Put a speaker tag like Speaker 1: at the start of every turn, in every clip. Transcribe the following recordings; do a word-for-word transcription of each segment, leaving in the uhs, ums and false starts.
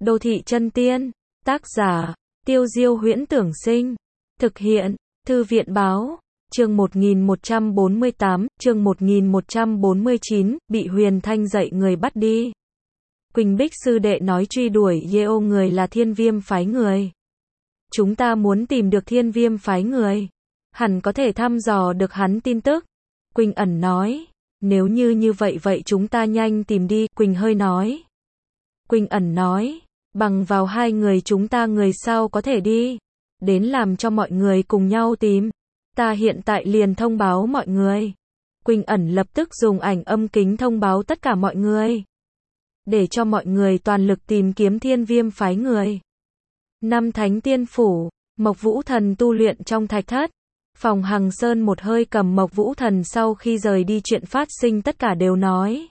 Speaker 1: Đô thị chân tiên, tác giả, Tiêu Diêu Huyễn Tưởng Sinh, thực hiện, Thư viện Báo, chương một nghìn một trăm bốn mươi tám, chương một nghìn một trăm bốn mươi chín, bị Huyền Thanh dạy người bắt đi. Quỳnh Bích sư đệ nói truy đuổi Yeo người là Thiên Viêm phái người. Chúng ta muốn tìm được Thiên Viêm phái người, hẳn có thể thăm dò được hắn tin tức. Quỳnh ẩn nói, nếu như như vậy vậy chúng ta nhanh tìm đi, Quỳnh hơi nói. Quỳnh ẩn nói, bằng vào hai người chúng ta người sau có thể đi, đến làm cho mọi người cùng nhau tìm. Ta hiện tại liền thông báo mọi người. Quỳnh ẩn lập tức dùng ảnh âm kính thông báo tất cả mọi người, để cho mọi người toàn lực tìm kiếm Thiên Viêm phái người. Năm Thánh Tiên Phủ, Mộc Vũ Thần tu luyện trong thạch thất. Phòng Hằng Sơn một hơi cầm Mộc Vũ Thần sau khi rời đi chuyện phát sinh tất cả đều nói.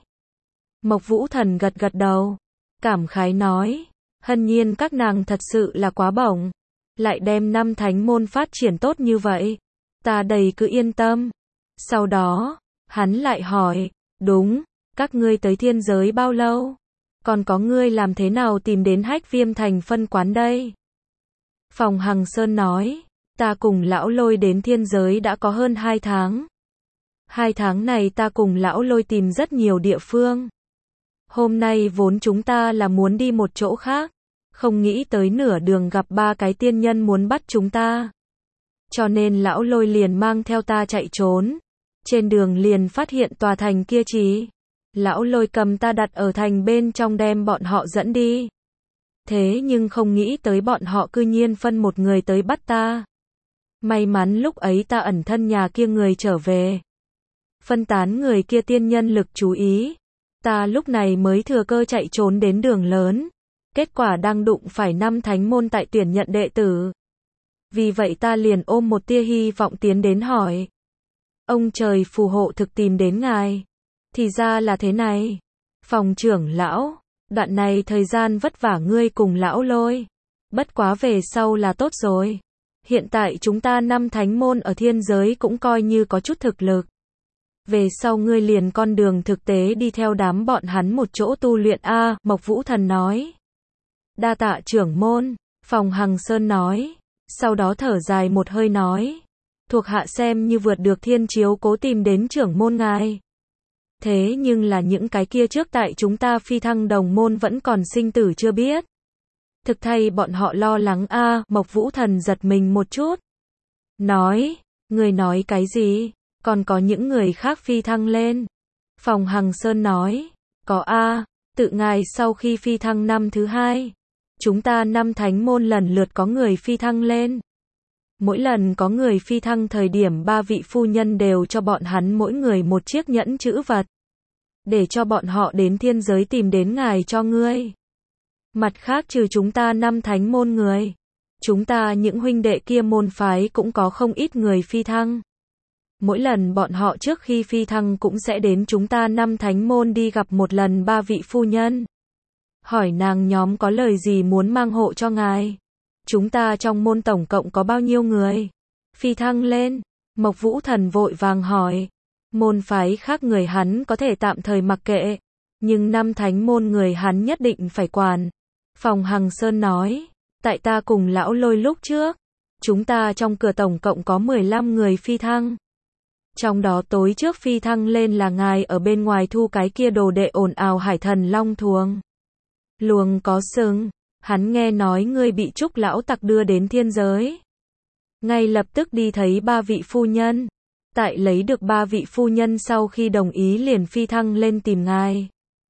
Speaker 1: Mộc Vũ Thần gật gật đầu, cảm khái nói, hân nhiên các nàng thật sự là quá bổng, lại đem năm thánh môn phát triển tốt như vậy, ta đầy cứ yên tâm. Sau đó, hắn lại hỏi, đúng, các ngươi tới thiên giới bao lâu? Còn có ngươi làm thế nào tìm đến Hách Viêm thành phân quán đây? Phòng Hằng Sơn nói, ta cùng lão lôi đến thiên giới đã có hơn hai tháng. Hai tháng này ta cùng lão lôi tìm rất nhiều địa phương. Hôm nay vốn chúng ta là muốn đi một chỗ khác, không nghĩ tới nửa đường gặp ba cái tiên nhân muốn bắt chúng ta. Cho nên lão lôi liền mang theo ta chạy trốn. Trên đường liền phát hiện tòa thành kia chỉ. Lão lôi cầm ta đặt ở thành bên trong đem bọn họ dẫn đi. Thế nhưng không nghĩ tới bọn họ cư nhiên phân một người tới bắt ta. May mắn lúc ấy ta ẩn thân nhà kia người trở về, phân tán người kia tiên nhân lực chú ý. Ta lúc này mới thừa cơ chạy trốn đến đường lớn. Kết quả đang đụng phải năm thánh môn tại tuyển nhận đệ tử. Vì vậy ta liền ôm một tia hy vọng tiến đến hỏi. Ông trời phù hộ thực tìm đến ngài. Thì ra là thế này. Phòng trưởng lão, đoạn này thời gian vất vả ngươi cùng lão lôi. Bất quá về sau là tốt rồi. Hiện tại chúng ta năm thánh môn ở thiên giới cũng coi như có chút thực lực. Về sau ngươi liền con đường thực tế đi theo đám bọn hắn một chỗ tu luyện a, Mộc Vũ Thần nói. Đa tạ trưởng môn, Phòng Hằng Sơn nói, sau đó thở dài một hơi nói, thuộc hạ xem như vượt được thiên chiếu cố tìm đến trưởng môn ngài. Thế nhưng là những cái kia trước tại chúng ta phi thăng đồng môn vẫn còn sinh tử chưa biết. Thực thay bọn họ lo lắng a, Mộc Vũ Thần giật mình một chút. Nói, người nói cái gì? Còn có những người khác phi thăng lên. Phòng Hằng Sơn nói, có a, tự ngài sau khi phi thăng năm thứ hai, chúng ta năm thánh môn lần lượt có người phi thăng lên. Mỗi lần có người phi thăng thời điểm ba vị phu nhân đều cho bọn hắn mỗi người một chiếc nhẫn chữ vật, để cho bọn họ đến thiên giới tìm đến ngài cho ngươi. Mặt khác trừ chúng ta năm thánh môn người, chúng ta những huynh đệ kia môn phái cũng có không ít người phi thăng. Mỗi lần bọn họ trước khi phi thăng cũng sẽ đến chúng ta năm thánh môn đi gặp một lần ba vị phu nhân. Hỏi nàng nhóm có lời gì muốn mang hộ cho ngài. Chúng ta trong môn tổng cộng có bao nhiêu người phi thăng lên? Mộc Vũ Thần vội vàng hỏi. Môn phái khác người hắn có thể tạm thời mặc kệ, nhưng năm thánh môn người hắn nhất định phải quản. Phòng Hằng Sơn nói, tại ta cùng lão lôi lúc trước, chúng ta trong cửa tổng cộng có mười lăm người phi thăng. Trong đó tối trước phi thăng lên là ngài ở bên ngoài thu cái kia đồ đệ ồn ào hải thần long thuồng. Luồng có sừng, hắn nghe nói ngươi bị Trúc lão tặc đưa đến thiên giới. Ngay lập tức đi thấy ba vị phu nhân. Tại lấy được ba vị phu nhân sau khi đồng ý liền phi thăng lên tìm ngài.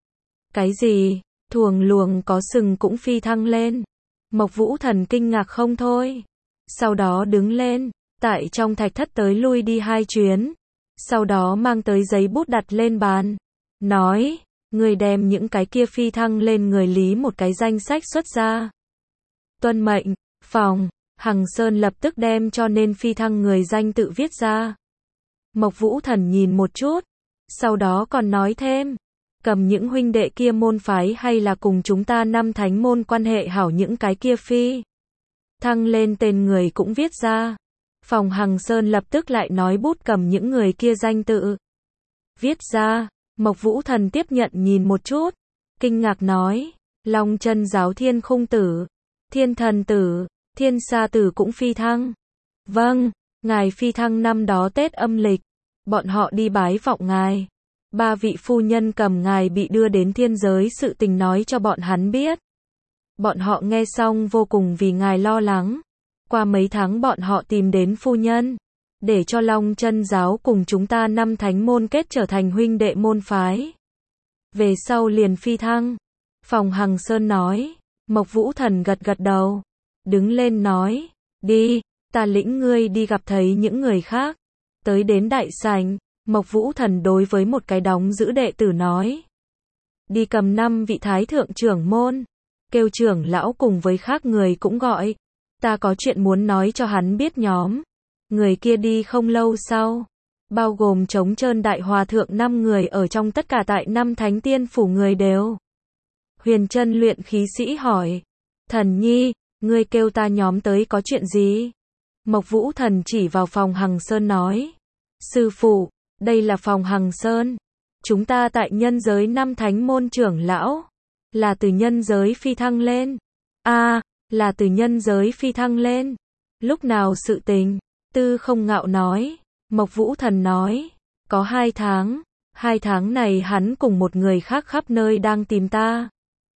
Speaker 1: Cái gì? Thuồng luồng có sừng cũng phi thăng lên. Mộc Vũ Thần kinh ngạc không thôi. Sau đó đứng lên, tại trong thạch thất tới lui đi hai chuyến. Sau đó mang tới giấy bút đặt lên bàn. Nói, người đem những cái kia phi thăng lên người lý một cái danh sách xuất ra. Tuân mệnh. Phòng Hằng Sơn lập tức đem cho nên phi thăng người danh tự viết ra. Mộc Vũ Thần nhìn một chút. Sau đó còn nói thêm, cầm những huynh đệ kia môn phái hay là cùng chúng ta năm thánh môn quan hệ hảo những cái kia phi thăng lên tên người cũng viết ra. Phòng Hằng Sơn lập tức lại nói bút cầm những người kia danh tự viết ra. Mộc Vũ Thần tiếp nhận nhìn một chút, kinh ngạc nói, Long Chân giáo Thiên Khung Tử, Thiên Thần Tử, Thiên Sa Tử cũng phi thăng. Vâng, ngài phi thăng năm đó Tết âm lịch, bọn họ đi bái vọng ngài. Ba vị phu nhân cầm ngài bị đưa đến thiên giới sự tình nói cho bọn hắn biết. Bọn họ nghe xong vô cùng vì ngài lo lắng. Qua mấy tháng bọn họ tìm đến phu nhân, để cho Long Chân giáo cùng chúng ta năm thánh môn kết trở thành huynh đệ môn phái. Về sau liền phi thăng. Phòng Hằng Sơn nói. Mộc Vũ Thần gật gật đầu, đứng lên nói, đi, ta lĩnh ngươi đi gặp thấy những người khác. Tới đến đại sảnh, Mộc Vũ Thần đối với một cái đóng giữ đệ tử nói, đi cầm năm vị thái thượng trưởng môn, kêu trưởng lão cùng với khác người cũng gọi, ta có chuyện muốn nói cho hắn biết nhóm. Người kia đi không lâu sau, bao gồm Trống Trơn đại hòa thượng năm người ở trong tất cả tại năm thánh tiên phủ người đều. Huyền Chân luyện khí sĩ hỏi, Thần Nhi, ngươi kêu ta nhóm tới có chuyện gì? Mộc Vũ Thần chỉ vào phòng Hằng Sơn nói, sư phụ, đây là phòng Hằng Sơn. Chúng ta tại nhân giới năm thánh môn trưởng lão, là từ nhân giới phi thăng lên. A, à, là từ nhân giới phi thăng lên. Lúc nào sự tình? Tư Không Ngạo nói. Mộc Vũ Thần nói, có hai tháng. Hai tháng này hắn cùng một người khác khắp nơi đang tìm ta.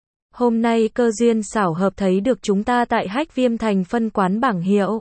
Speaker 1: Hôm nay cơ duyên xảo hợp thấy được chúng ta tại Hách Viêm Thành phân quán bảng hiệu.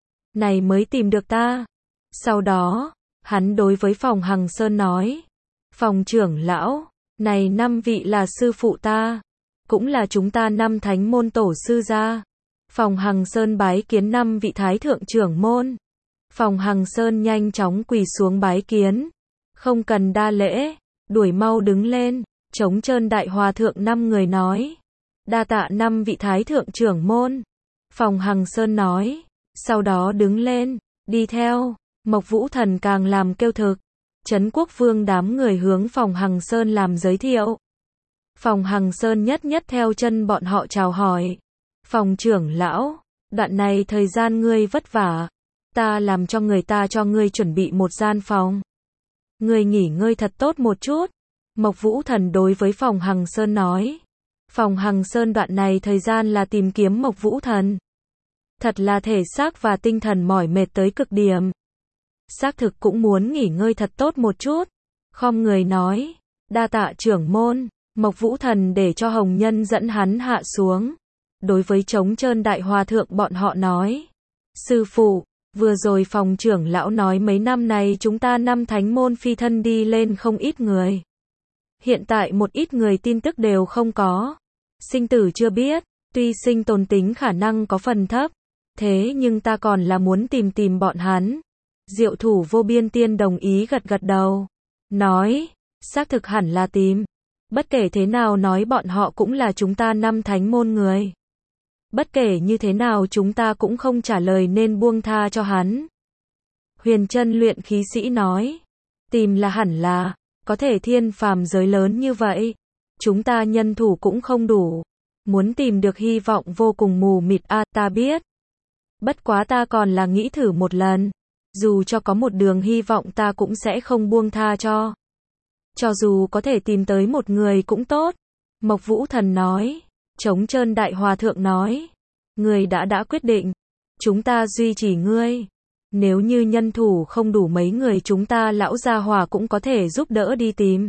Speaker 1: Này mới tìm được ta. Sau đó, hắn đối với phòng Hằng Sơn nói, phòng trưởng lão, này năm vị là sư phụ ta, cũng là chúng ta năm thánh môn tổ sư gia. Phòng Hằng Sơn bái kiến năm vị thái thượng trưởng môn. Phòng Hằng Sơn nhanh chóng quỳ xuống bái kiến, không cần đa lễ, đuổi mau đứng lên. Trống Trơn đại hòa thượng năm người nói, đa tạ năm vị thái thượng trưởng môn. Phòng Hằng Sơn nói, sau đó đứng lên, đi theo. Mộc Vũ Thần càng làm kêu thực. Trấn Quốc Vương đám người hướng phòng Hằng Sơn làm giới thiệu. Phòng Hằng Sơn nhất nhất theo chân bọn họ chào hỏi. Phòng trưởng lão, đoạn này thời gian ngươi vất vả, ta làm cho người ta cho ngươi chuẩn bị một gian phòng. Ngươi nghỉ ngơi thật tốt một chút. Mộc Vũ Thần đối với phòng Hằng Sơn nói. Phòng Hằng Sơn đoạn này thời gian là tìm kiếm Mộc Vũ Thần. Thật là thể xác và tinh thần mỏi mệt tới cực điểm. Xác thực cũng muốn nghỉ ngơi thật tốt một chút. Khom người nói, đa tạ trưởng môn. Mộc Vũ Thần để cho Hồng Nhân dẫn hắn hạ xuống. Đối với Trống Trơn đại hòa thượng bọn họ nói, sư phụ, vừa rồi phòng trưởng lão nói mấy năm này chúng ta năm thánh môn phi thân đi lên không ít người. Hiện tại một ít người tin tức đều không có. Sinh tử chưa biết, tuy sinh tồn tính khả năng có phần thấp, thế nhưng ta còn là muốn tìm tìm bọn hắn. Diệu Thủ Vô Biên Tiên đồng ý gật gật đầu, nói, xác thực hẳn là tìm. Bất kể thế nào nói bọn họ cũng là chúng ta năm thánh môn người. Bất kể như thế nào chúng ta cũng không trả lời nên buông tha cho hắn. Huyền Chân luyện khí sĩ nói, tìm là hẳn là, có thể thiên phàm giới lớn như vậy, chúng ta nhân thủ cũng không đủ. Muốn tìm được hy vọng vô cùng mù mịt a, à, ta biết. Bất quá ta còn là nghĩ thử một lần. Dù cho có một đường hy vọng ta cũng sẽ không buông tha cho. Cho dù có thể tìm tới một người cũng tốt. Mộc Vũ Thần nói. Trống Trơn đại hòa thượng nói. Người đã đã quyết định. Chúng ta duy trì ngươi. Nếu như nhân thủ không đủ mấy người chúng ta lão gia hòa cũng có thể giúp đỡ đi tìm.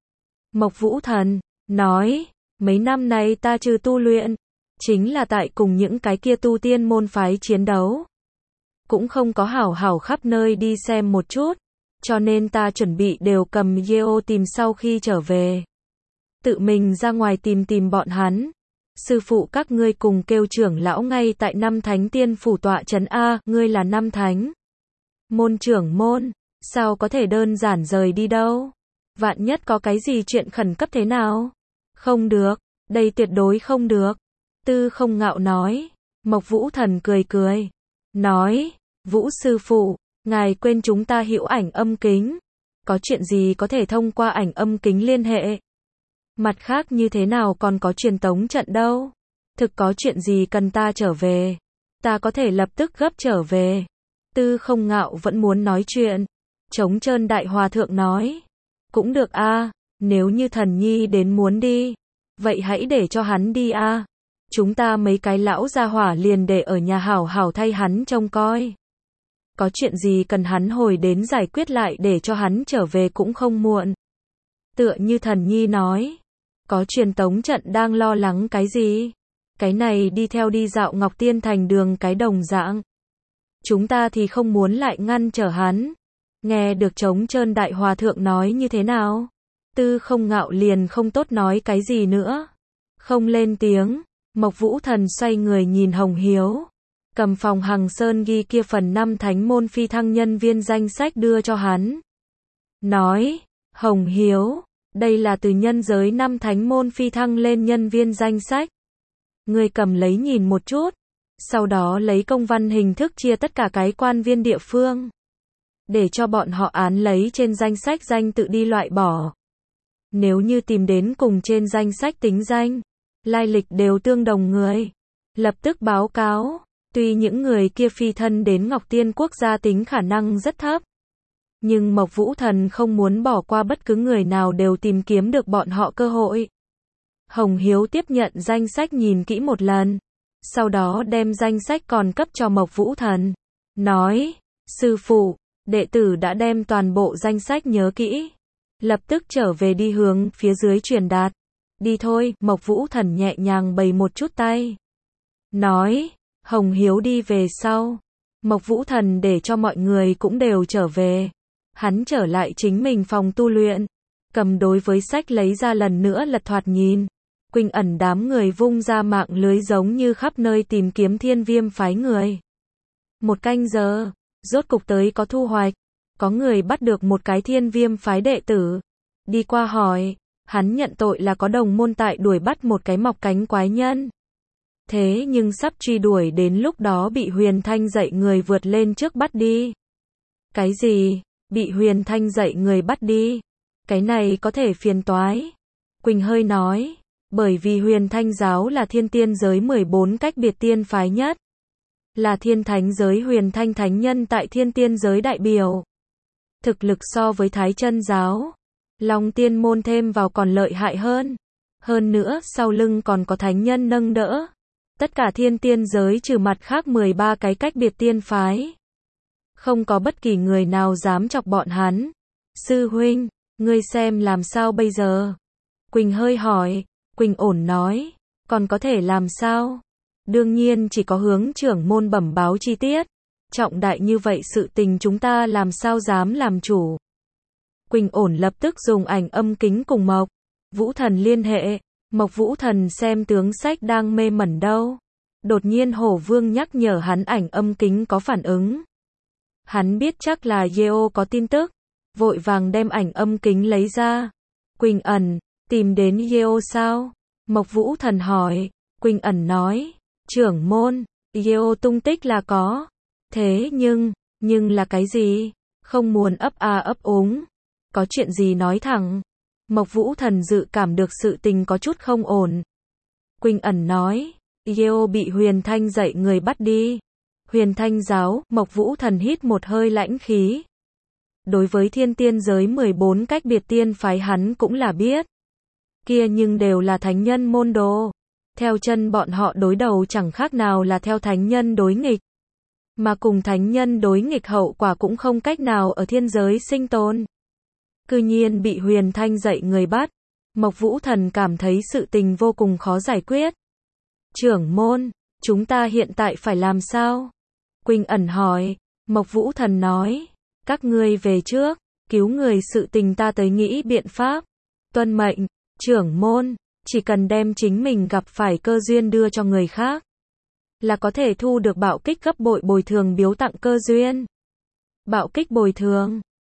Speaker 1: Mộc Vũ Thần nói. Mấy năm nay ta trừ tu luyện, chính là tại cùng những cái kia tu tiên môn phái chiến đấu. Cũng không có hảo hảo khắp nơi đi xem một chút, cho nên ta chuẩn bị đều cầm Yeo tìm sau khi trở về. Tự mình ra ngoài tìm tìm bọn hắn. Sư phụ các ngươi cùng kêu trưởng lão ngay tại năm thánh tiên phủ tọa trấn A, ngươi là năm thánh môn trưởng môn, sao có thể đơn giản rời đi đâu? Vạn nhất có cái gì chuyện khẩn cấp thế nào? Không được, đây tuyệt đối không được. Tư Không Ngạo nói. Mộc Vũ Thần cười cười, nói, Vũ sư phụ, ngài quên chúng ta hữu ảnh âm kính. Có chuyện gì có thể thông qua ảnh âm kính liên hệ. Mặt khác như thế nào còn có truyền tống trận đâu. Thực có chuyện gì cần ta trở về, ta có thể lập tức gấp trở về. Tư Không Ngạo vẫn muốn nói chuyện. Trống Trơn đại hòa thượng nói, cũng được a, nếu như Thần Nhi đến muốn đi, Vậy hãy để cho hắn đi a. Chúng ta mấy cái lão gia hỏa liền để ở nhà hảo hảo thay hắn trông coi. Có chuyện gì cần hắn hồi đến giải quyết lại để cho hắn trở về cũng không muộn. Tựa như Thần Nhi nói. Có truyền tống trận đang lo lắng cái gì? Cái này đi theo đi dạo Ngọc Tiên Thành đường cái đồng dạng. Chúng ta thì không muốn lại ngăn trở hắn. Nghe được Trống Trơn Đại Hòa Thượng nói như thế nào? Tư Không Ngạo liền không tốt nói cái gì nữa. Không lên tiếng, Mộc Vũ Thần xoay người nhìn Hồng Hiếu. Cầm phòng Hằng Sơn ghi kia phần năm thánh môn phi thăng nhân viên danh sách đưa cho hắn. Nói, Hồng Hiếu, đây là từ nhân giới năm thánh môn phi thăng lên nhân viên danh sách. Ngươi cầm lấy nhìn một chút. Sau đó lấy công văn hình thức chia tất cả cái quan viên địa phương. Để cho bọn họ án lấy trên danh sách danh tự đi loại bỏ. Nếu như tìm đến cùng trên danh sách tính danh, lai lịch đều tương đồng người, lập tức báo cáo. Tuy những người kia phi thân đến Ngọc Tiên Quốc gia tính khả năng rất thấp. Nhưng Mộc Vũ Thần không muốn bỏ qua bất cứ người nào đều tìm kiếm được bọn họ cơ hội. Hồng Hiếu tiếp nhận danh sách nhìn kỹ một lần. Sau đó đem danh sách còn cấp cho Mộc Vũ Thần. Nói, sư phụ, đệ tử đã đem toàn bộ danh sách nhớ kỹ. Lập tức trở về đi hướng phía dưới truyền đạt. Đi thôi, Mộc Vũ Thần nhẹ nhàng bày một chút tay. Nói, Hồng Hiếu đi về sau. Mộc Vũ Thần để cho mọi người cũng đều trở về. Hắn trở lại chính mình phòng tu luyện. Cầm đối với sách lấy ra lần nữa lật thoạt nhìn. Quỳnh ẩn đám người vung ra mạng lưới giống như khắp nơi tìm kiếm Thiên Viêm phái người. Một canh giờ, rốt cục tới có thu hoạch. Có người bắt được một cái Thiên Viêm phái đệ tử. Đi qua hỏi, hắn nhận tội là có đồng môn tại đuổi bắt một cái mọc cánh quái nhân. Thế nhưng sắp truy đuổi đến lúc đó bị Huyền Thanh dạy người vượt lên trước bắt đi. Cái gì? Bị Huyền Thanh dạy người bắt đi? Cái này có thể phiền toái. Quỳnh hơi nói, bởi vì Huyền Thanh giáo là thiên tiên giới mười bốn cách biệt tiên phái nhất. Là thiên thánh giới Huyền Thanh thánh nhân tại thiên tiên giới đại biểu. Thực lực so với Thái Chân giáo, Long Tiên môn thêm vào còn lợi hại hơn. Hơn nữa sau lưng còn có thánh nhân nâng đỡ. Tất cả thiên tiên giới trừ mặt khác mười ba cái cách biệt tiên phái. Không có bất kỳ người nào dám chọc bọn hắn. Sư huynh, ngươi xem làm sao bây giờ? Quỳnh hơi hỏi. Quỳnh ổn nói, còn có thể làm sao? Đương nhiên chỉ có hướng trưởng môn bẩm báo chi tiết. Trọng đại như vậy sự tình chúng ta làm sao dám làm chủ. Quỳnh ổn lập tức dùng ảnh âm kính cùng Mộc Vũ Thần liên hệ. Mộc Vũ Thần xem tướng sách đang mê mẩn đâu. Đột nhiên Hổ Vương nhắc nhở hắn ảnh âm kính có phản ứng. Hắn biết chắc là Yeo có tin tức. Vội vàng đem ảnh âm kính lấy ra. Quỳnh ẩn, tìm đến Yeo sao? Mộc Vũ Thần hỏi. Quỳnh ẩn nói, trưởng môn, Yeo tung tích là có. Thế nhưng, nhưng là cái gì? Không muốn ấp a ấp úng. Có chuyện gì nói thẳng. Mộc Vũ Thần dự cảm được sự tình có chút không ổn. Quỳnh ẩn nói, Yeo bị Huyền Thanh dạy người bắt đi. Huyền Thanh giáo, Mộc Vũ Thần hít một hơi lãnh khí. Đối với thiên tiên giới mười bốn cách biệt tiên phái hắn cũng là biết. Kia nhưng đều là thánh nhân môn đồ. Theo chân bọn họ đối đầu chẳng khác nào là theo thánh nhân đối nghịch. Mà cùng thánh nhân đối nghịch hậu quả cũng không cách nào ở thiên giới sinh tồn. Cư nhiên bị Huyền Thanh dạy người bắt. Mộc Vũ Thần cảm thấy sự tình vô cùng khó giải quyết. Trưởng môn, chúng ta hiện tại phải làm sao? Quỳnh ẩn hỏi. Mộc Vũ Thần nói, các ngươi về trước, cứu người sự tình ta tới nghĩ biện pháp. Tuân mệnh, trưởng môn, chỉ cần đem chính mình gặp phải cơ duyên đưa cho người khác, là có thể thu được bạo kích gấp bội bồi thường biếu tặng cơ duyên. Bạo kích bồi thường.